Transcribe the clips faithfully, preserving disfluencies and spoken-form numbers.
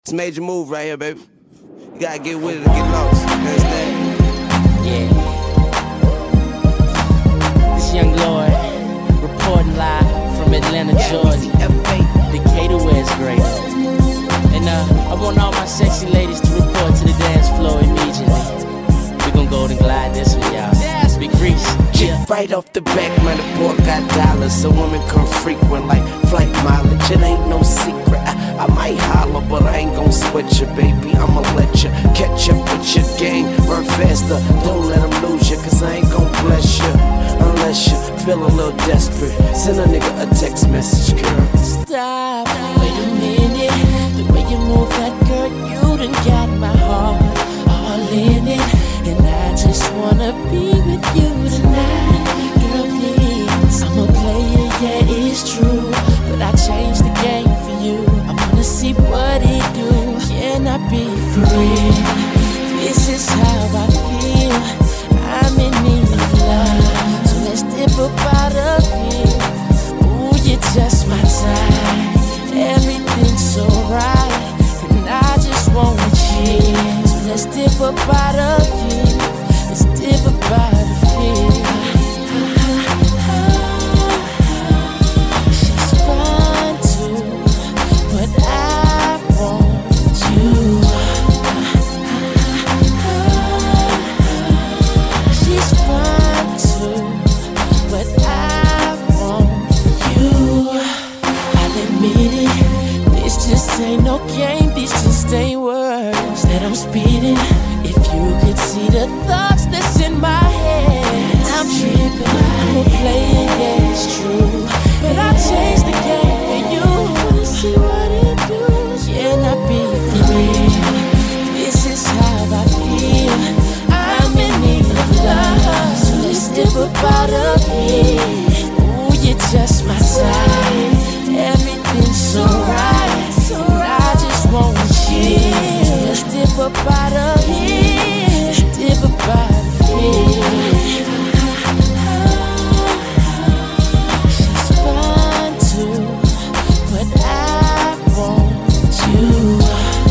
It's a major move right here, baby. You gotta get with it or get lost. You understand? Yeah. This young Lord, reporting live from Atlanta, Georgia. Decatur, where it's great. And uh, I want all my sexy ladies to report to the dance floor immediately. We gon' go and glide this one, y'all. Big Reese. Yeah. Right off the back, man, the boy got dollars, so women come frequent like flight mileage. It ain't no secret. I, I might holler, but I ain't gon' sweat you, baby. I'ma let you catch up with your game. Run faster, don't let them lose you, cause I ain't gon' bless you unless you feel a little desperate. Send a nigga a text message, girl. Stop, wait a minute. The way you move that girl, you done got my heart all in it. And I just wanna be with you tonight. Girl, please, I'm a player, yeah, it's true, but I changed the game for you. I wanna see what it do. Can I be free? This is how I feel. I'm in need of love, so let's dip up out of here. Ooh, you're just my type. Everything's so right, and I just wanna cheer. So let's dip up out of here. Let's dip up out of here. She's fine too, but I want you. She's fine too, but I want you. I'll admit it, this just ain't no game, these just ain't words that I'm speeding. If you could see the thoughts that's in my head, I'm tripping, I'm a player, yeah, it's true, but I changed the game for you. Wanna see what it do? Can I be free? This is how I feel. I'm in need of love, so let's dip up out of here. Ooh, you're just my type. Everything's so right, so I just wanna chill. So let's dip up out of here. Let's dip up out of here. She's fine too, but I want you.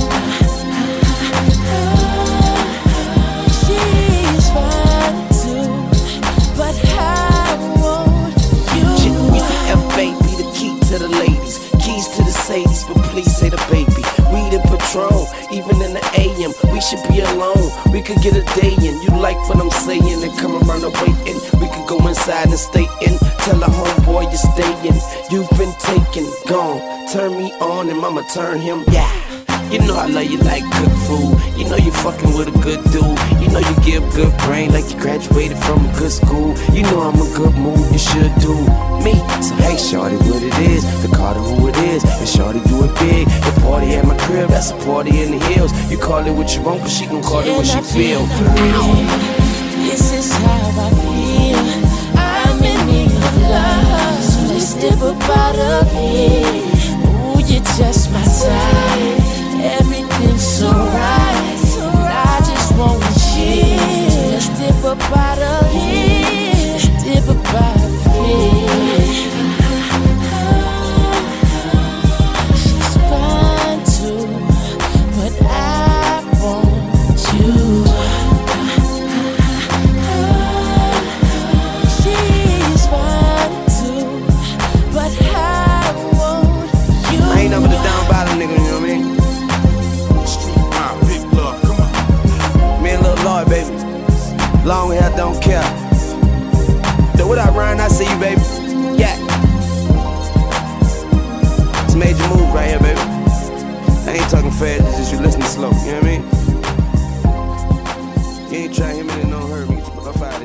She's fine too, but I want you. Easy F, baby, the key to the ladies, keys to the Sadies, but please say the baby. Weed and Patron, even in the A M, we should be alone. We could get a day in. You like what I'm saying and come around the waiting. We could go inside and stay in. Tell a homeboy you're staying. You've been taken, gone. Turn me on and mama turn him. Yeah. You know I love you like good food. You know you fucking with a good dude. You know you give good brain like you graduated from a good school. You know I'm a good mood, you should do me. So hey shorty, what it is, the Carter who it is, and shorty do it big. The party at my crib, that's a party in the hills. You call it what you want, cause she gon' call it what she feel. This is how I feel. I'm in need of love, so let's dip up out of here. Ooh, you're just my type. Everything's so right, so I just wanna chill. So let's dip up out of here. Let's dip up out of here. She's fine too, but I want you. She's fine too, but I want you. I ain't never the down bottom nigga, you know what I mean? Lord, baby. Long hair, don't care. So what I run, I see you, baby. Yeah. It's a major move right here, baby. I ain't talking fast, it's just you listening slow, you know what I mean? You ain't trying to hear me, then don't hurt me. Get the fuck up out.